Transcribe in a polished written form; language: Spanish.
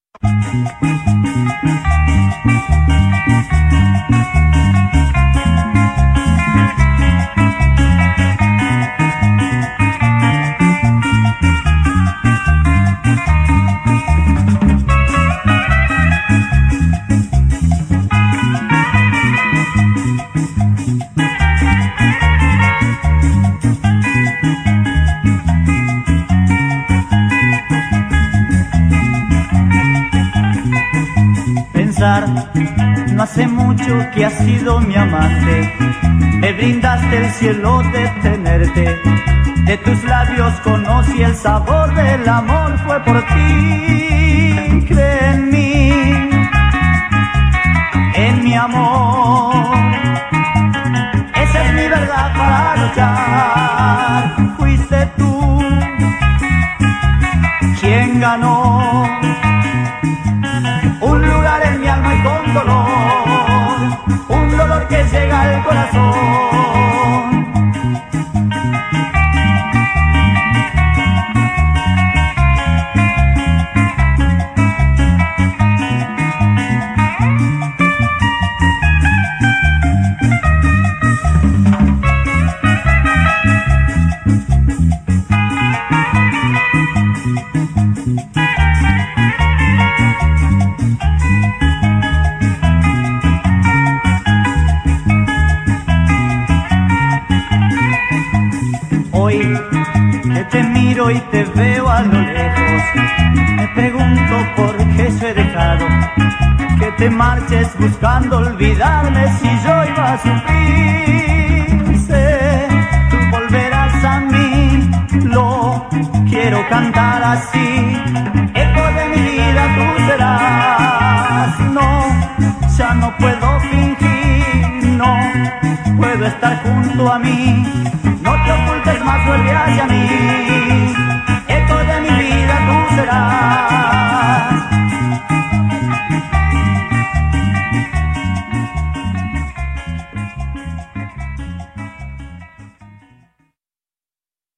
No hace mucho que has sido mi amante, me brindaste el cielo de tenerte, de tus labios conocí el sabor del amor, fue por ti, cree en mi amor, esa es mi verdad para luchar, fuiste tú quien ganó un lugar en mi alma y con dolor, un dolor que llega al corazón. Hoy que te miro y te veo a lo lejos, me pregunto por qué se he dejado que te marches buscando olvidarme si yo iba a sufrir. Sé, tú volverás a mí, lo quiero cantar así, eco de mi vida tú serás. No, ya no puedo fingir, no puedo estar junto a mí. No te ocultes más, vuelve hacia mí.